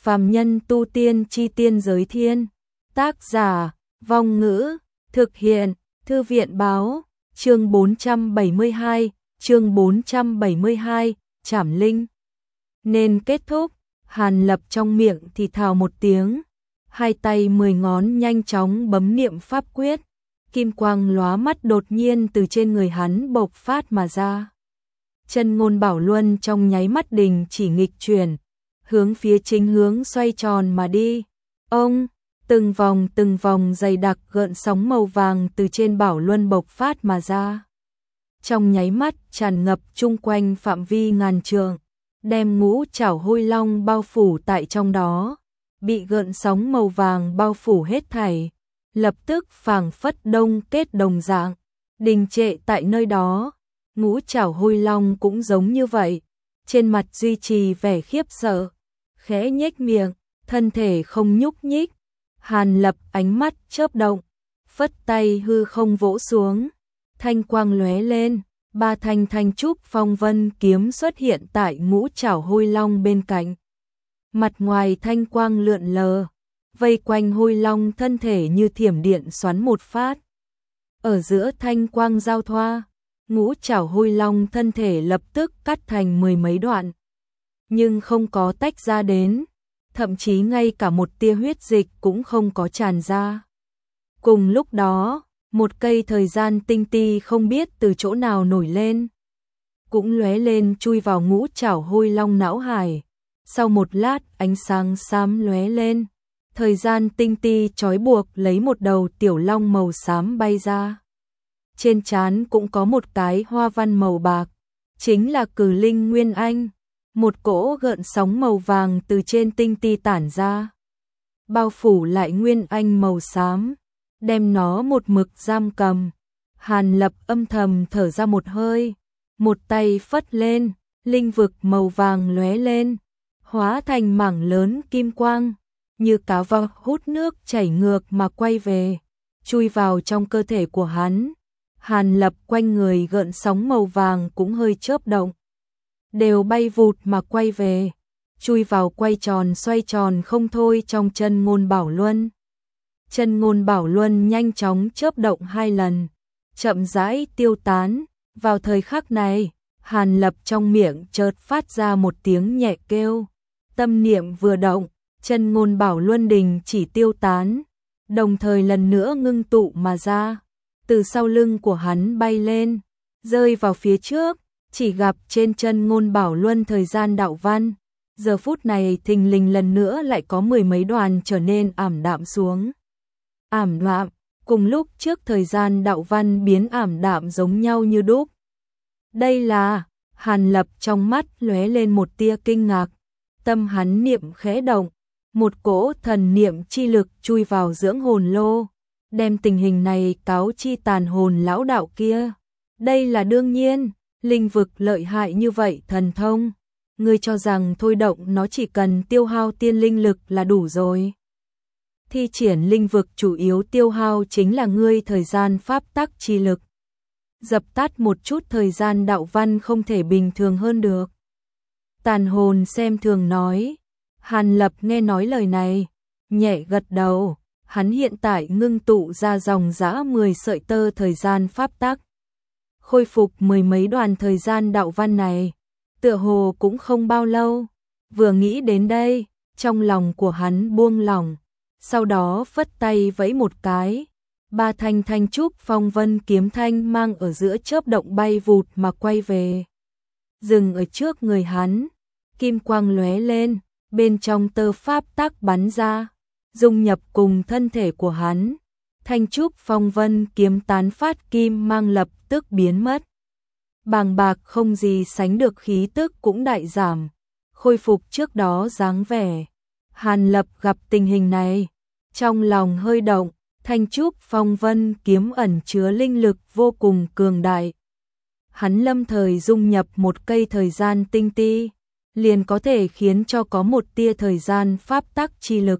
Phàm nhân tu tiên chi tiên giới thiên. Tác giả, Vong Ngữ, thực hiện, Thư viện báo, chương 472, Trảm Linh. Nên kết thúc, Hàn Lập trong miệng thì thào một tiếng, hai tay 10 ngón nhanh chóng bấm niệm pháp quyết, kim quang lóa mắt đột nhiên từ trên người hắn bộc phát mà ra. Chân ngôn bảo luân trong nháy mắt đình chỉ nghịch chuyển, hướng phía chính hướng xoay tròn mà đi. Ông, từng vòng dày đặc gợn sóng màu vàng từ trên bảo luân bộc phát mà ra. Trong nháy mắt tràn ngập chung quanh phạm vi ngàn trượng, đem ngũ trảo hôi long bao phủ tại trong đó, bị gợn sóng màu vàng bao phủ hết thảy, lập tức phảng phất đông kết đồng dạng, đình trệ tại nơi đó. Ngũ trảo hôi long cũng giống như vậy, trên mặt duy trì vẻ khiếp sợ, khẽ nhếch miệng, thân thể không nhúc nhích. Hàn Lập ánh mắt chớp động, phất tay hư không vỗ xuống, thanh quang lóe lên, ba thanh thanh trúc phong vân kiếm xuất hiện tại ngũ trảo hôi long bên cạnh. Mặt ngoài thanh quang lượn lờ, vây quanh hôi long thân thể như thiểm điện xoắn một phát. Ở giữa thanh quang giao thoa, ngũ trảo hôi long thân thể lập tức cắt thành 10 mấy đoạn, nhưng không có tách ra đến, thậm chí ngay cả một tia huyết dịch cũng không có tràn ra. Cùng lúc đó, một cây thời gian tinh ti không biết từ chỗ nào nổi lên, cũng lóe lên chui vào ngũ trảo hôi long não hải. Sau một lát ánh sáng xám lóe lên, thời gian tinh ti trói buộc lấy một đầu tiểu long màu xám bay ra. Trên trán cũng có một cái hoa văn màu bạc, chính là Cử Linh Nguyên Anh. Một cỗ gợn sóng màu vàng từ trên tinh ti tản ra, bao phủ lại Nguyên Anh màu xám, đem nó một mực giam cầm. Hàn Lập âm thầm thở ra một hơi, một tay phất lên, linh vực màu vàng lóe lên, hóa thành mảng lớn kim quang, như cá vọc hút nước chảy ngược mà quay về, chui vào trong cơ thể của hắn. Hàn Lập quanh người gợn sóng màu vàng cũng hơi chớp động, đều bay vụt mà quay về, chui vào quay tròn xoay tròn không thôi trong chân ngôn bảo luân. Chân ngôn bảo luân nhanh chóng chớp động 2 lần, chậm rãi tiêu tán. Vào thời khắc này, Hàn Lập trong miệng chợt phát ra một tiếng nhẹ kêu, tâm niệm vừa động, chân ngôn bảo luân đình chỉ tiêu tán, đồng thời lần nữa ngưng tụ mà ra, từ sau lưng của hắn bay lên, rơi vào phía trước, chỉ gặp trên chân ngôn bảo luân thời gian đạo văn, giờ phút này thình lình lần nữa lại có 10 mấy đoàn trở nên ảm đạm xuống. Ảm đạm, cùng lúc trước thời gian đạo văn biến ảm đạm giống nhau như đúc. Đây là, Hàn Lập trong mắt lóe lên một tia kinh ngạc, tâm hắn niệm khẽ động, một cỗ thần niệm chi lực chui vào dưỡng hồn lô, đem tình hình này cáo chi tàn hồn lão đạo kia. Đây là đương nhiên, linh vực lợi hại như vậy thần thông, ngươi cho rằng thôi động nó chỉ cần tiêu hao tiên linh lực là đủ rồi. Thi triển linh vực chủ yếu tiêu hao chính là ngươi thời gian pháp tắc chi lực. Dập tắt một chút thời gian đạo văn không thể bình thường hơn được. Tàn hồn xem thường nói. Hàn Lập nghe nói lời này, nhẹ gật đầu, hắn hiện tại ngưng tụ ra dòng dã 10 sợi tơ thời gian pháp tắc. Khôi phục 10 mấy đoàn thời gian đạo văn này, tựa hồ cũng không bao lâu. Vừa nghĩ đến đây, trong lòng của hắn buông lỏng, sau đó phất tay vẫy một cái, ba thanh thanh trúc phong vân kiếm thanh mang ở giữa chớp động bay vụt mà quay về. Dừng ở trước người hắn, kim quang lóe lên, bên trong tơ pháp tắc bắn ra, dung nhập cùng thân thể của hắn. Thanh trúc phong vân kiếm tán phát kim mang lập tức biến mất. Bàng bạc không gì sánh được khí tức cũng đại giảm, khôi phục trước đó dáng vẻ. Hàn Lập gặp tình hình này, trong lòng hơi động, thanh trúc phong vân kiếm ẩn chứa linh lực vô cùng cường đại. Hắn lâm thời dung nhập một cây thời gian tinh ti, liền có thể khiến cho có một tia thời gian pháp tắc chi lực.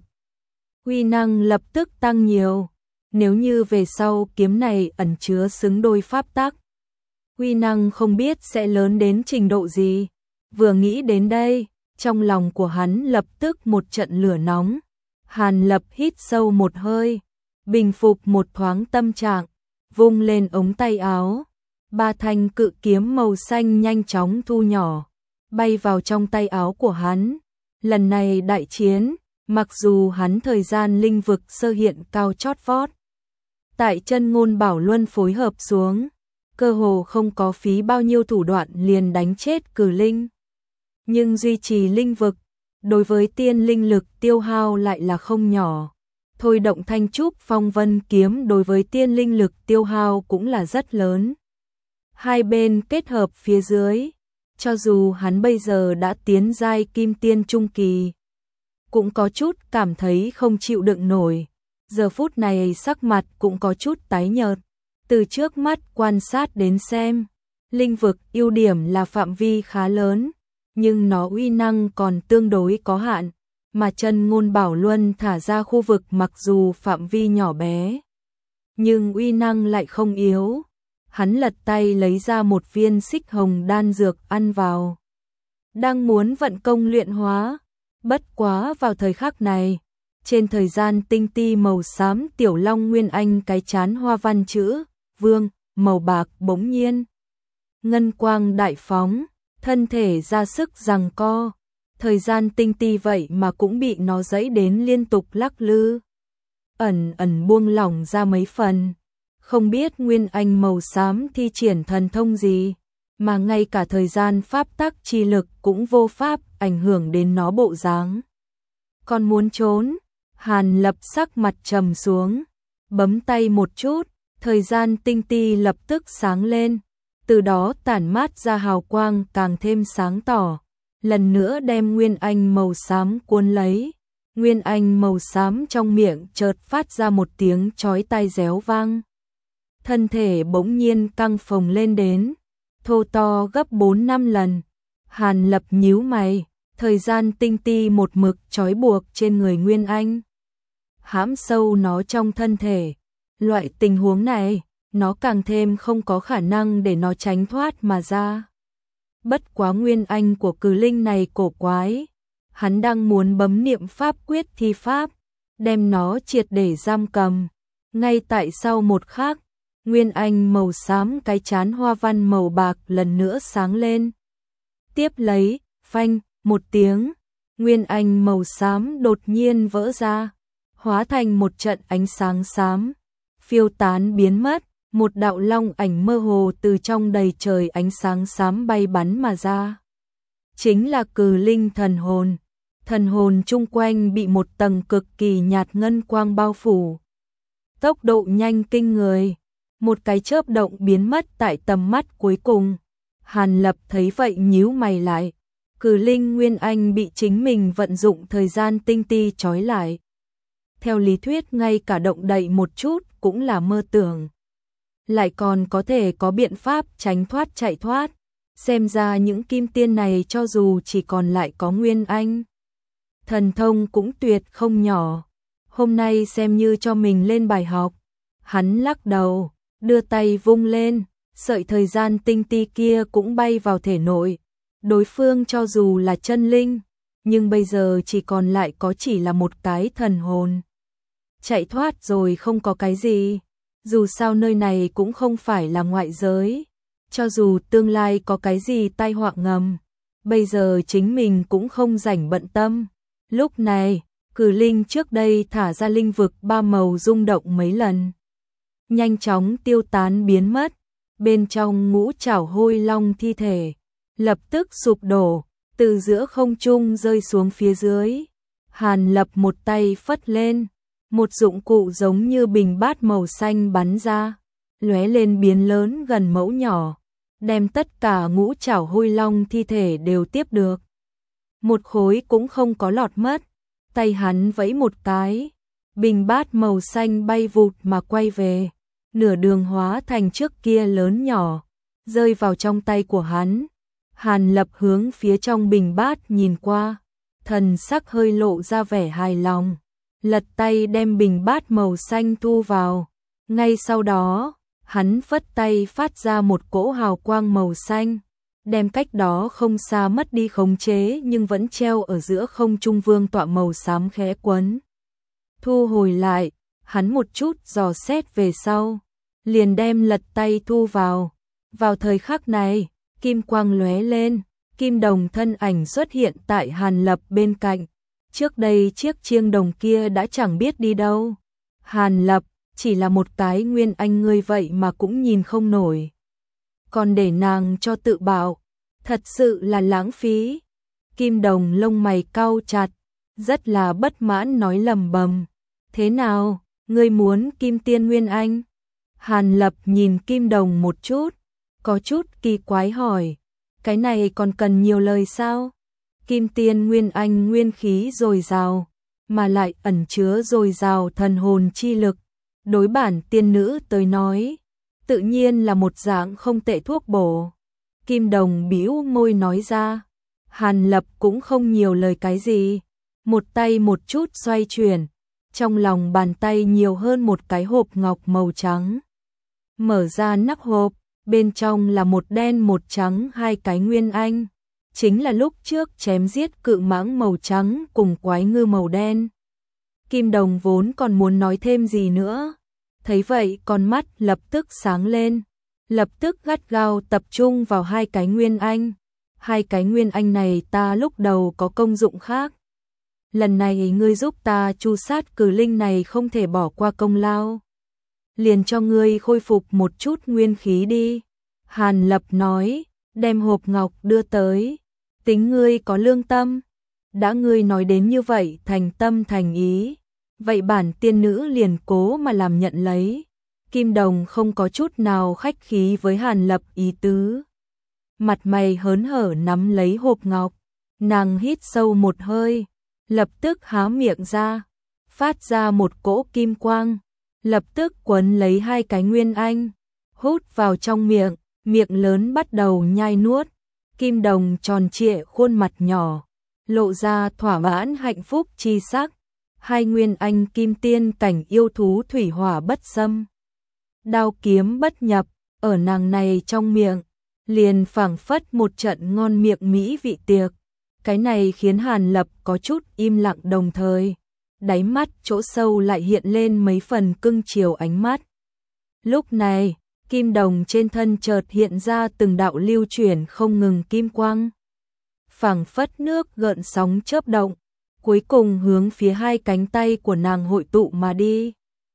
Uy năng lập tức tăng nhiều, nếu như về sau kiếm này ẩn chứa xứng đôi pháp tắc, uy năng không biết sẽ lớn đến trình độ gì. Vừa nghĩ đến đây, Trong lòng của hắn lập tức một trận lửa nóng. Hàn Lập hít sâu một hơi, bình phục một thoáng tâm trạng, vung lên ống tay áo. 3 thanh cự kiếm màu xanh nhanh chóng thu nhỏ, bay vào trong tay áo của hắn. Lần này đại chiến, mặc dù hắn thời gian linh vực sơ hiện cao chót vót, tại Chân Ngôn Bảo Luân phối hợp xuống, cơ hồ không có phí bao nhiêu thủ đoạn liền đánh chết Cử Linh. Nhưng duy trì linh vực, đối với tiên linh lực tiêu hao lại là không nhỏ. Thôi động Thanh Trúc Phong Vân kiếm đối với tiên linh lực tiêu hao cũng là rất lớn. Hai bên kết hợp phía dưới, cho dù hắn bây giờ đã tiến giai kim tiên trung kỳ, cũng có chút cảm thấy không chịu đựng nổi. Giờ phút này sắc mặt cũng có chút tái nhợt. Từ trước mắt quan sát đến xem, linh vực ưu điểm là phạm vi khá lớn, nhưng nó uy năng còn tương đối có hạn, mà Chân Ngôn Bảo Luân thả ra khu vực mặc dù phạm vi nhỏ bé, nhưng uy năng lại không yếu. Hắn lật tay lấy ra một viên xích hồng đan dược ăn vào, đang muốn vận công luyện hóa, bất quá vào thời khắc này, trên thời gian tinh ti màu xám tiểu long nguyên anh cái chán hoa văn chữ vương màu bạc bỗng nhiên ngân quang đại phóng, thân thể ra sức giằng co, thời gian tinh ti vậy mà cũng bị nó dẫy đến liên tục lắc lư, ẩn ẩn buông lỏng ra mấy phần. Không biết nguyên anh màu xám thi triển thần thông gì, mà ngay cả thời gian pháp tắc chi lực cũng vô pháp ảnh hưởng đến nó bộ dáng. Còn muốn trốn, Hàn Lập sắc mặt trầm xuống, bấm tay một chút, thời gian tinh ti lập tức sáng lên, từ đó tản mát ra hào quang càng thêm sáng tỏ, lần nữa đem nguyên anh màu xám cuốn lấy. Nguyên anh màu xám trong miệng chợt phát ra một tiếng chói tai réo vang. Thân thể bỗng nhiên căng phồng lên đến, thô to gấp 4-5 lần. Hàn Lập nhíu mày, thời gian tinh ti một mực trói buộc trên người Nguyên Anh, hãm sâu nó trong thân thể. Loại tình huống này, nó càng thêm không có khả năng để nó tránh thoát mà ra. Bất quá Nguyên Anh của Cử Linh này cổ quái, hắn đang muốn bấm niệm pháp quyết thi pháp, đem nó triệt để giam cầm. Ngay tại sau một khắc, Nguyên Anh màu xám cái chán hoa văn màu bạc lần nữa sáng lên. Tiếp lấy, phanh, một tiếng, Nguyên Anh màu xám đột nhiên vỡ ra, hóa thành một trận ánh sáng xám, phiêu tán biến mất, một đạo long ảnh mơ hồ từ trong đầy trời ánh sáng xám bay bắn mà ra. Chính là Cử Linh thần hồn. Thần hồn chung quanh bị một tầng cực kỳ nhạt ngân quang bao phủ. Tốc độ nhanh kinh người, một cái chớp động biến mất tại tầm mắt cuối cùng. Hàn Lập thấy vậy nhíu mày lại. Cử Linh Nguyên Anh bị chính mình vận dụng thời gian tinh ti trói lại. Theo lý thuyết ngay cả động đậy một chút cũng là mơ tưởng. Lại còn có thể có biện pháp tránh thoát chạy thoát. Xem ra những kim tiên này cho dù chỉ còn lại có Nguyên Anh, thần thông cũng tuyệt không nhỏ. Hôm nay xem như cho mình lên bài học. Hắn lắc đầu, đưa tay vung lên, sợi thời gian tinh ti kia cũng bay vào thể nội. Đối phương cho dù là chân linh, nhưng bây giờ chỉ còn lại có chỉ là một cái thần hồn. Chạy thoát rồi không có cái gì, dù sao nơi này cũng không phải là ngoại giới. Cho dù tương lai có cái gì tai họa ngầm, bây giờ chính mình cũng không rảnh bận tâm. Lúc này, Cử Linh trước đây thả ra linh vực 3 màu rung động mấy lần, nhanh chóng tiêu tán biến mất. Bên trong ngũ trảo hôi long thi thể lập tức sụp đổ, từ giữa không trung rơi xuống phía dưới. Hàn Lập một tay phất lên, một dụng cụ giống như bình bát màu xanh bắn ra, lóe lên biến lớn gần mẫu nhỏ, đem tất cả ngũ trảo hôi long thi thể đều tiếp được. Một khối cũng không có lọt mất. Tay hắn vẫy một cái, bình bát màu xanh bay vụt mà quay về, nửa đường hóa thành trước kia lớn nhỏ, rơi vào trong tay của hắn. Hàn Lập hướng phía trong bình bát nhìn qua, thần sắc hơi lộ ra vẻ hài lòng, lật tay đem bình bát màu xanh thu vào. Ngay sau đó, hắn phất tay phát ra một cỗ hào quang màu xanh, đem cách đó không xa mất đi khống chế nhưng vẫn treo ở giữa không trung vương tọa màu xám khẽ quấn. Thu hồi lại, hắn một chút dò xét về sau, liền đem lật tay thu vào. Vào thời khắc này, kim quang lóe lên, Kim Đồng thân ảnh xuất hiện tại Hàn Lập bên cạnh. Trước đây chiếc chiêng đồng kia đã chẳng biết đi đâu. Hàn Lập, chỉ là một cái nguyên anh ngươi vậy mà cũng nhìn không nổi. Còn để nàng cho tự bảo, thật sự là lãng phí. Kim Đồng lông mày cau chặt, rất là bất mãn nói lầm bầm. Thế nào, ngươi muốn Kim Tiên Nguyên Anh? Hàn Lập nhìn Kim Đồng một chút, có chút kỳ quái hỏi. Cái này còn cần nhiều lời sao? Kim Tiên Nguyên Anh nguyên khí dồi dào, mà lại ẩn chứa dồi dào thần hồn chi lực. Đối bản tiên nữ tới nói, tự nhiên là một dạng không tệ thuốc bổ. Kim Đồng bĩu môi nói ra. Hàn Lập cũng không nhiều lời cái gì, một tay một chút xoay chuyển, trong lòng bàn tay nhiều hơn một cái hộp ngọc màu trắng. Mở ra nắp hộp, bên trong là một đen một trắng hai cái nguyên anh, chính là lúc trước chém giết cự mãng màu trắng cùng quái ngư màu đen. Kim Đồng vốn còn muốn nói thêm gì nữa, thấy vậy con mắt lập tức sáng lên, lập tức gắt gao tập trung vào hai cái nguyên anh. Hai cái nguyên anh này ta lúc đầu có công dụng khác. Lần này ngươi giúp ta chu sát cử linh này không thể bỏ qua công lao. Liền cho ngươi khôi phục một chút nguyên khí đi. Hàn Lập nói, đem hộp ngọc đưa tới. Tính ngươi có lương tâm. Đã ngươi nói đến như vậy thành tâm thành ý. Vậy bản tiên nữ liền cố mà làm nhận lấy. Kim Đồng không có chút nào khách khí với Hàn Lập ý tứ. Mặt mày hớn hở nắm lấy hộp ngọc. Nàng hít sâu một hơi. Lập tức há miệng ra. Phát ra một cỗ kim quang. Lập tức quấn lấy hai cái nguyên anh. Hút vào trong miệng. Miệng lớn bắt đầu nhai nuốt. Kim Đồng tròn trịa khuôn mặt nhỏ. Lộ ra thỏa mãn hạnh phúc chi sắc. Hai nguyên anh kim tiên cảnh yêu thú thủy hỏa bất xâm. Đao kiếm bất nhập. Ở nàng này trong miệng. Liền phảng phất một trận ngon miệng mỹ vị tiệc. Cái này khiến Hàn Lập có chút im lặng đồng thời. Đáy mắt chỗ sâu lại hiện lên mấy phần cưng chiều ánh mắt. Lúc này, Kim Đồng trên thân chợt hiện ra từng đạo lưu chuyển không ngừng kim quang. Phảng phất nước gợn sóng chớp động, cuối cùng hướng phía hai cánh tay của nàng hội tụ mà đi.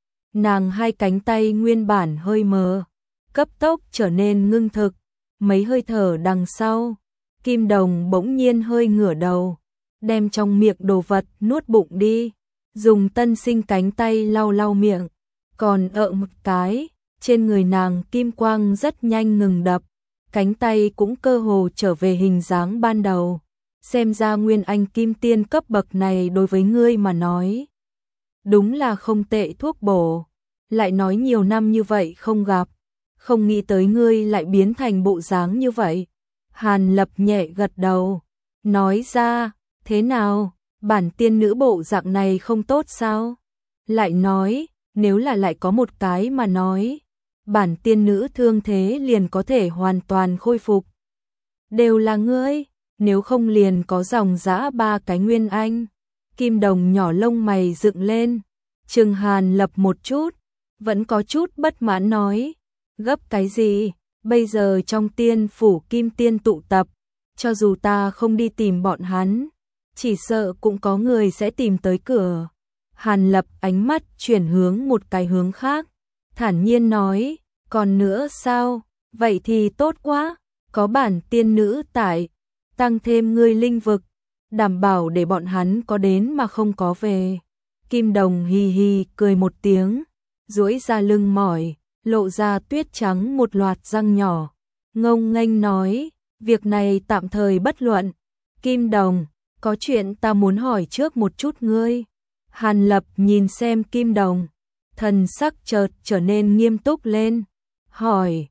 Nàng hai cánh tay nguyên bản hơi mờ, cấp tốc trở nên ngưng thực. Mấy hơi thở đằng sau, Kim Đồng bỗng nhiên hơi ngửa đầu, đem trong miệng đồ vật nuốt bụng đi, dùng tân sinh cánh tay lau lau miệng, còn một cái, trên người nàng kim quang rất nhanh ngừng đập, cánh tay cũng cơ hồ trở về hình dáng ban đầu. Xem ra nguyên anh kim tiên cấp bậc này đối với ngươi mà nói, đúng là không tệ thuốc bổ, lại nói nhiều năm như vậy không gặp. Không nghĩ tới ngươi lại biến thành bộ dáng như vậy. Hàn Lập nhẹ gật đầu, nói ra, thế nào, bản tiên nữ bộ dạng này không tốt sao? Lại nói, nếu là lại có một cái mà nói, bản tiên nữ thương thế liền có thể hoàn toàn khôi phục. Đều là ngươi, nếu không liền có dòng dã ba cái nguyên anh. Kim Đồng nhỏ lông mày dựng lên, chừng Hàn Lập một chút, vẫn có chút bất mãn nói. Gấp cái gì, bây giờ trong tiên phủ kim tiên tụ tập, cho dù ta không đi tìm bọn hắn, chỉ sợ cũng có người sẽ tìm tới cửa. Hàn Lập ánh mắt chuyển hướng một cái hướng khác, thản nhiên nói, còn nữa sao, vậy thì tốt quá, có bản tiên nữ tại, tăng thêm ngươi linh vực, đảm bảo để bọn hắn có đến mà không có về. Kim Đồng hì hì cười một tiếng, duỗi ra lưng mỏi, lộ ra tuyết trắng một loạt răng nhỏ, ngông nghênh nói, việc này tạm thời bất luận. Kim Đồng, có chuyện ta muốn hỏi trước một chút ngươi. Hàn Lập nhìn xem Kim Đồng, thần sắc chợt trở nên nghiêm túc lên, hỏi,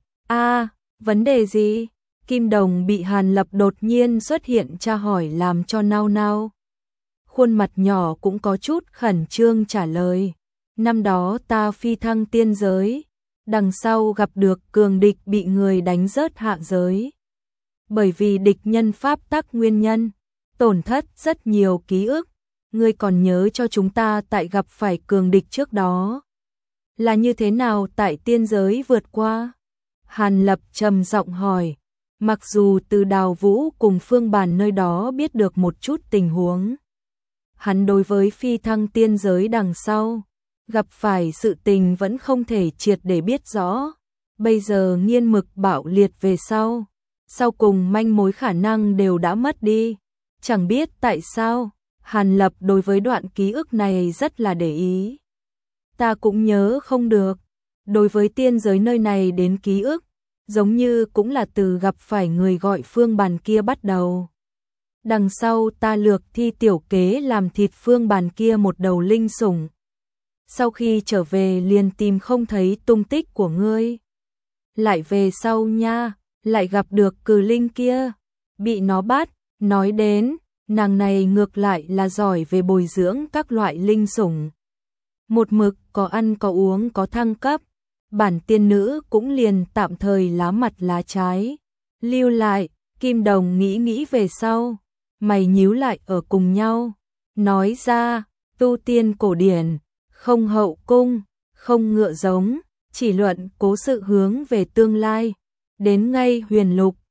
vấn đề gì? Kim Đồng bị Hàn Lập đột nhiên xuất hiện tra hỏi làm cho nao nao. Khuôn mặt nhỏ cũng có chút khẩn trương trả lời, năm đó ta phi thăng tiên giới, đằng sau gặp được cường địch bị người đánh rớt hạ giới. bởi vì địch nhân pháp tắc nguyên nhân, tổn thất rất nhiều ký ức. Ngươi còn nhớ cho chúng ta tại gặp phải cường địch trước đó là như thế nào tại tiên giới vượt qua? Hàn Lập trầm giọng hỏi, mặc dù từ Đào Vũ cùng Phương Bàn nơi đó biết được một chút tình huống. Hắn đối với phi thăng tiên giới đằng sau, gặp phải sự tình vẫn không thể triệt để biết rõ. Bây giờ nghiên mực bạo liệt về sau cùng manh mối khả năng đều đã mất đi. Chẳng biết tại sao, Hàn Lập đối với đoạn ký ức này rất là để ý. Ta cũng nhớ không được, đối với tiên giới nơi này đến ký ức, giống như cũng là từ gặp phải người gọi Phương Bàn kia bắt đầu. Đằng sau ta lược thi tiểu kế làm thịt Phương Bàn kia một đầu linh sủng. Sau khi trở về liền tìm không thấy tung tích của ngươi. Lại về sau nha, lại gặp được cử linh kia, bị nó bắt, nói đến, nàng này ngược lại là giỏi về bồi dưỡng các loại linh sủng. Một mực có ăn có uống có thăng cấp, bản tiên nữ cũng liền tạm thời lá mặt lá trái. Lưu lại, Kim Đồng nghĩ về sau, mày nhíu lại ở cùng nhau, nói ra, tu tiên cổ điển, không hậu cung, không ngựa giống, chỉ luận cố sự hướng về tương lai, đến ngay huyền lục,